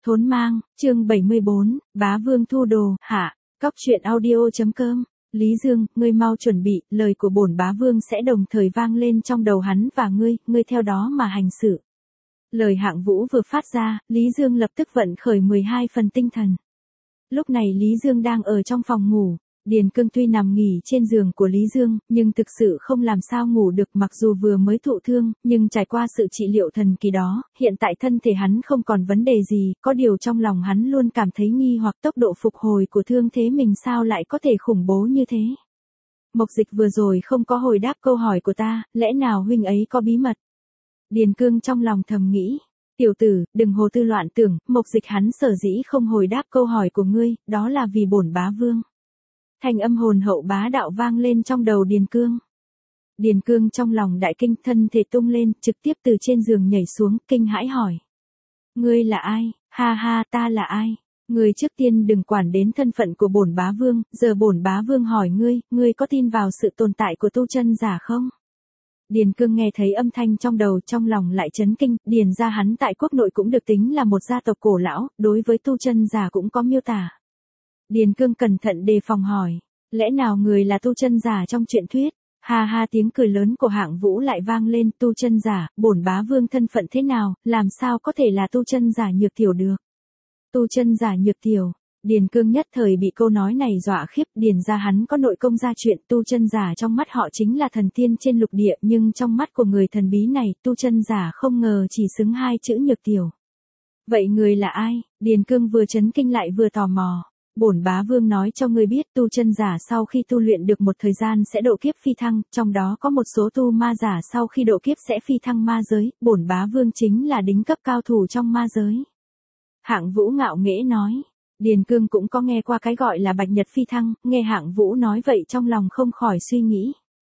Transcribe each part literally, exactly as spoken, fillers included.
Thốn mang, chương bảy mươi bốn, bá vương thu đồ, hạ, cóc truyện audio.com. Lý Dương, ngươi mau chuẩn bị, lời của bổn bá vương sẽ đồng thời vang lên trong đầu hắn và ngươi, ngươi theo đó mà hành sự. Lời Hạng Vũ vừa phát ra, Lý Dương lập tức vận khởi mười hai phần tinh thần. Lúc này Lý Dương đang ở trong phòng ngủ. Điền Cương tuy nằm nghỉ trên giường của Lý Dương, nhưng thực sự không làm sao ngủ được, mặc dù vừa mới thụ thương, nhưng trải qua sự trị liệu thần kỳ đó, hiện tại thân thể hắn không còn vấn đề gì, có điều trong lòng hắn luôn cảm thấy nghi hoặc tốc độ phục hồi của thương thế mình sao lại có thể khủng bố như thế. Mộc Dịch vừa rồi không có hồi đáp câu hỏi của ta, lẽ nào huynh ấy có bí mật? Điền Cương trong lòng thầm nghĩ. Tiểu tử, đừng hồ tư loạn tưởng, Mộc Dịch hắn sở dĩ không hồi đáp câu hỏi của ngươi, đó là vì bổn bá vương. Thanh âm hồn hậu bá đạo vang lên trong đầu Điền Cương. Điền Cương trong lòng đại kinh, thân thể tung lên, trực tiếp từ trên giường nhảy xuống, kinh hãi hỏi. Ngươi là ai? Ha ha, ta là ai? Ngươi trước tiên đừng quản đến thân phận của bổn bá vương, giờ bổn bá vương hỏi ngươi, ngươi có tin vào sự tồn tại của tu chân giả không? Điền Cương nghe thấy âm thanh trong đầu, trong lòng lại chấn kinh, Điền gia hắn tại quốc nội cũng được tính là một gia tộc cổ lão, đối với tu chân giả cũng có miêu tả. Điền Cương cẩn thận đề phòng hỏi, lẽ nào người là tu chân giả trong truyện thuyết? Ha ha, tiếng cười lớn của Hạng Vũ lại vang lên, tu chân giả, bổn bá vương thân phận thế nào, làm sao có thể là tu chân giả Nhược Tiểu được? Tu chân giả Nhược Tiểu, Điền Cương nhất thời bị câu nói này dọa khiếp, Điền gia hắn có nội công gia chuyện, tu chân giả trong mắt họ chính là thần tiên trên lục địa, nhưng trong mắt của người thần bí này, tu chân giả không ngờ chỉ xứng hai chữ Nhược Tiểu. Vậy người là ai? Điền Cương vừa chấn kinh lại vừa tò mò. Bổn bá vương nói cho ngươi biết, tu chân giả sau khi tu luyện được một thời gian sẽ độ kiếp phi thăng, trong đó có một số tu ma giả sau khi độ kiếp sẽ phi thăng ma giới, bổn bá vương chính là đỉnh cấp cao thủ trong ma giới. Hạng Vũ ngạo nghễ nói. Điền Cương cũng có nghe qua cái gọi là bạch nhật phi thăng, nghe Hạng Vũ nói vậy trong lòng không khỏi suy nghĩ.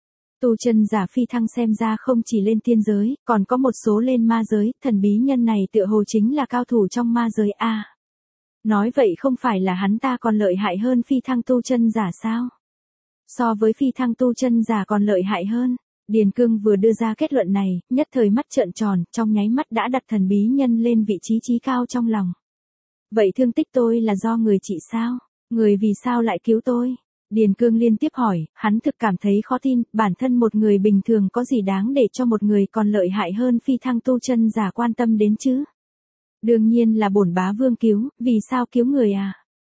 Tu chân giả phi thăng xem ra không chỉ lên tiên giới, còn có một số lên ma giới, thần bí nhân này tựa hồ chính là cao thủ trong ma giới a. À, nói vậy không phải là hắn ta còn lợi hại hơn phi thăng tu chân giả sao? So với phi thăng tu chân giả còn lợi hại hơn. Điền Cương vừa đưa ra kết luận này, nhất thời mắt trợn tròn, trong nháy mắt đã đặt thần bí nhân lên vị trí chí cao trong lòng. Vậy thương tích tôi là do người trị sao? Người vì sao lại cứu tôi? Điền Cương liên tiếp hỏi, hắn thực cảm thấy khó tin, bản thân một người bình thường có gì đáng để cho một người còn lợi hại hơn phi thăng tu chân giả quan tâm đến chứ? Đương nhiên là bổn bá vương cứu, vì sao cứu người à?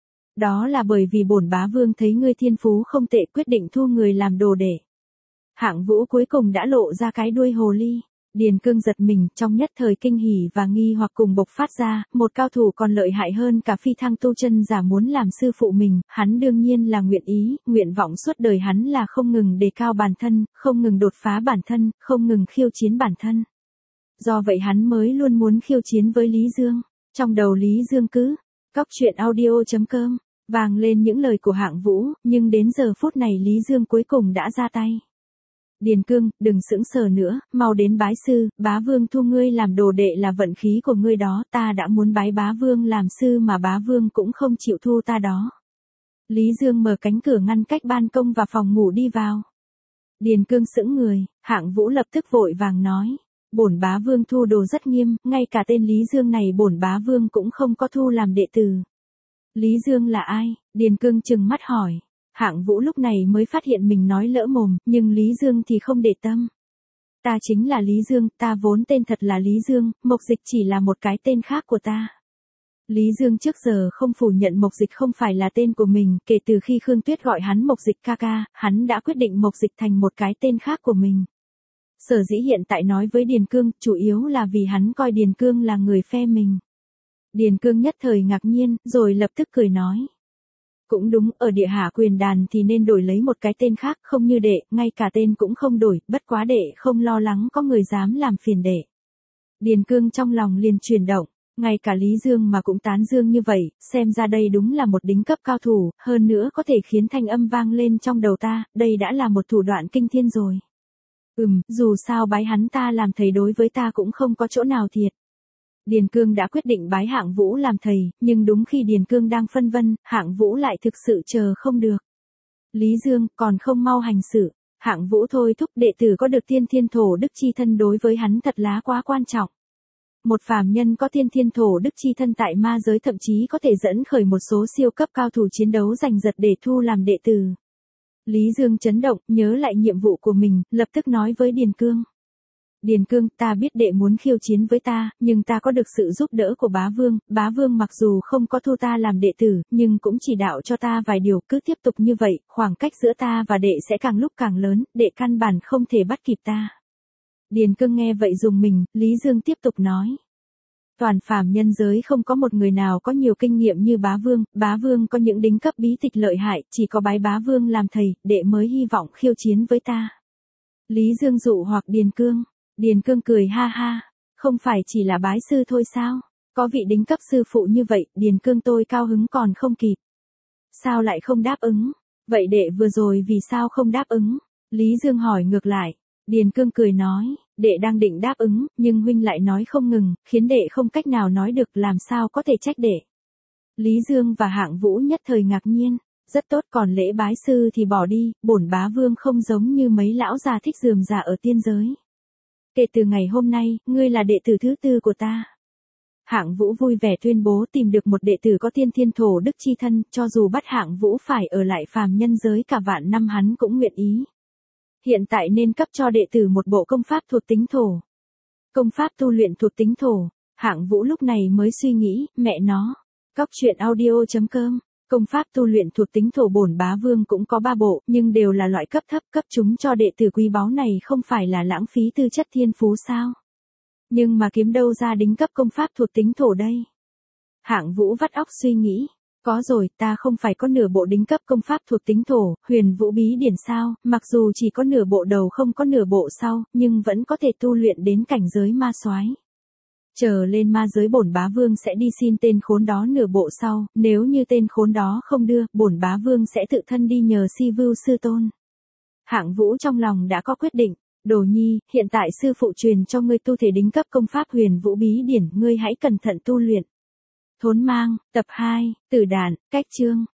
Đó là bởi vì bổn bá vương thấy ngươi thiên phú không tệ, quyết định thu người làm đồ đệ. Hạng Vũ cuối cùng đã lộ ra cái đuôi hồ ly. Điền Cương giật mình, trong nhất thời kinh hỉ và nghi hoặc cùng bộc phát ra, một cao thủ còn lợi hại hơn cả phi thăng tu chân giả muốn làm sư phụ mình, hắn đương nhiên là nguyện ý, nguyện vọng suốt đời hắn là không ngừng đề cao bản thân, không ngừng đột phá bản thân, không ngừng khiêu chiến bản thân. Do vậy hắn mới luôn muốn khiêu chiến với Lý Dương. Trong đầu Lý Dương cứ, cóc truyện audio.com, vang lên những lời của Hạng Vũ, nhưng đến giờ phút này Lý Dương cuối cùng đã ra tay. Điền Cương, đừng sững sờ nữa, mau đến bái sư, bá vương thu ngươi làm đồ đệ là vận khí của ngươi đó, ta đã muốn bái bá vương làm sư mà bá vương cũng không chịu thu ta đó. Lý Dương mở cánh cửa ngăn cách ban công và phòng ngủ đi vào. Điền Cương sững người, Hạng Vũ lập tức vội vàng nói. Bổn bá vương thu đồ rất nghiêm, ngay cả tên Lý Dương này bổn bá vương cũng không có thu làm đệ tử. Lý Dương là ai? Điền Cương trừng mắt hỏi. Hạng Vũ lúc này mới phát hiện mình nói lỡ mồm, nhưng Lý Dương thì không để tâm. Ta chính là Lý Dương, ta vốn tên thật là Lý Dương, Mộc Dịch chỉ là một cái tên khác của ta. Lý Dương trước giờ không phủ nhận Mộc Dịch không phải là tên của mình, kể từ khi Khương Tuyết gọi hắn Mộc Dịch ca ca, hắn đã quyết định Mộc Dịch thành một cái tên khác của mình. Sở dĩ hiện tại nói với Điền Cương, chủ yếu là vì hắn coi Điền Cương là người phe mình. Điền Cương nhất thời ngạc nhiên, rồi lập tức cười nói. Cũng đúng, ở địa hạ quyền đàn thì nên đổi lấy một cái tên khác, không như đệ, ngay cả tên cũng không đổi, bất quá đệ không lo lắng có người dám làm phiền đệ. Điền Cương trong lòng liền chuyển động, ngay cả Lý Dương mà cũng tán dương như vậy, xem ra đây đúng là một đỉnh cấp cao thủ, hơn nữa có thể khiến thanh âm vang lên trong đầu ta, đây đã là một thủ đoạn kinh thiên rồi. Ừm, dù sao bái hắn ta làm thầy đối với ta cũng không có chỗ nào thiệt. Điền Cương đã quyết định bái Hạng Vũ làm thầy, nhưng đúng khi Điền Cương đang phân vân, Hạng Vũ lại thực sự chờ không được. Lý Dương, còn không mau hành sự. Hạng Vũ thôi thúc đệ tử có được tiên thiên thổ đức chi thân đối với hắn thật lá quá quan trọng. Một phàm nhân có tiên thiên thổ đức chi thân tại ma giới thậm chí có thể dẫn khởi một số siêu cấp cao thủ chiến đấu giành giật để thu làm đệ tử. Lý Dương chấn động, nhớ lại nhiệm vụ của mình, lập tức nói với Điền Cương. Điền Cương, ta biết đệ muốn khiêu chiến với ta, nhưng ta có được sự giúp đỡ của bá vương, bá vương mặc dù không có thu ta làm đệ tử, nhưng cũng chỉ đạo cho ta vài điều, cứ tiếp tục như vậy, khoảng cách giữa ta và đệ sẽ càng lúc càng lớn, đệ căn bản không thể bắt kịp ta. Điền Cương nghe vậy dùng mình, Lý Dương tiếp tục nói. Toàn phàm nhân giới không có một người nào có nhiều kinh nghiệm như bá vương, bá vương có những đính cấp bí tịch lợi hại, chỉ có bái bá vương làm thầy, đệ mới hy vọng khiêu chiến với ta. Lý Dương dụ hoặc Điền Cương. Điền Cương cười ha ha, không phải chỉ là bái sư thôi sao, có vị đính cấp sư phụ như vậy, Điền Cương tôi cao hứng còn không kịp. Sao lại không đáp ứng, vậy đệ vừa rồi vì sao không đáp ứng, Lý Dương hỏi ngược lại. Điền Cương cười nói, đệ đang định đáp ứng, nhưng huynh lại nói không ngừng, khiến đệ không cách nào nói được, làm sao có thể trách đệ. Lý Dương và Hạng Vũ nhất thời ngạc nhiên, rất tốt, còn lễ bái sư thì bỏ đi, bổn bá vương không giống như mấy lão già thích rườm rà ở tiên giới. Kể từ ngày hôm nay, ngươi là đệ tử thứ tư của ta. Hạng Vũ vui vẻ tuyên bố tìm được một đệ tử có tiên thiên thổ đức chi thân, cho dù bắt Hạng Vũ phải ở lại phàm nhân giới cả vạn năm hắn cũng nguyện ý. Hiện tại nên cấp cho đệ tử một bộ công pháp thuộc tính thổ. Công pháp tu luyện thuộc tính thổ, Hạng Vũ lúc này mới suy nghĩ, mẹ nó. Cóc truyện audio chấm com, công pháp tu luyện thuộc tính thổ bổn bá vương cũng có ba bộ, nhưng đều là loại cấp thấp, cấp chúng cho đệ tử quý báu này không phải là lãng phí tư chất thiên phú sao? Nhưng mà kiếm đâu ra đính cấp công pháp thuộc tính thổ đây? Hạng Vũ vắt óc suy nghĩ. Có rồi, ta không phải có nửa bộ đính cấp công pháp thuộc tính thổ, huyền vũ bí điển sao, mặc dù chỉ có nửa bộ đầu không có nửa bộ sau, nhưng vẫn có thể tu luyện đến cảnh giới ma soái. Chờ lên ma giới bổn bá vương sẽ đi xin tên khốn đó nửa bộ sau, nếu như tên khốn đó không đưa, bổn bá vương sẽ tự thân đi nhờ Si Vưu sư tôn. Hạng Vũ trong lòng đã có quyết định, Đồ Nhi, hiện tại sư phụ truyền cho ngươi tu thể đính cấp công pháp huyền vũ bí điển, ngươi hãy cẩn thận tu luyện. Thốn mang, tập hai, Tử đàn, cách chương.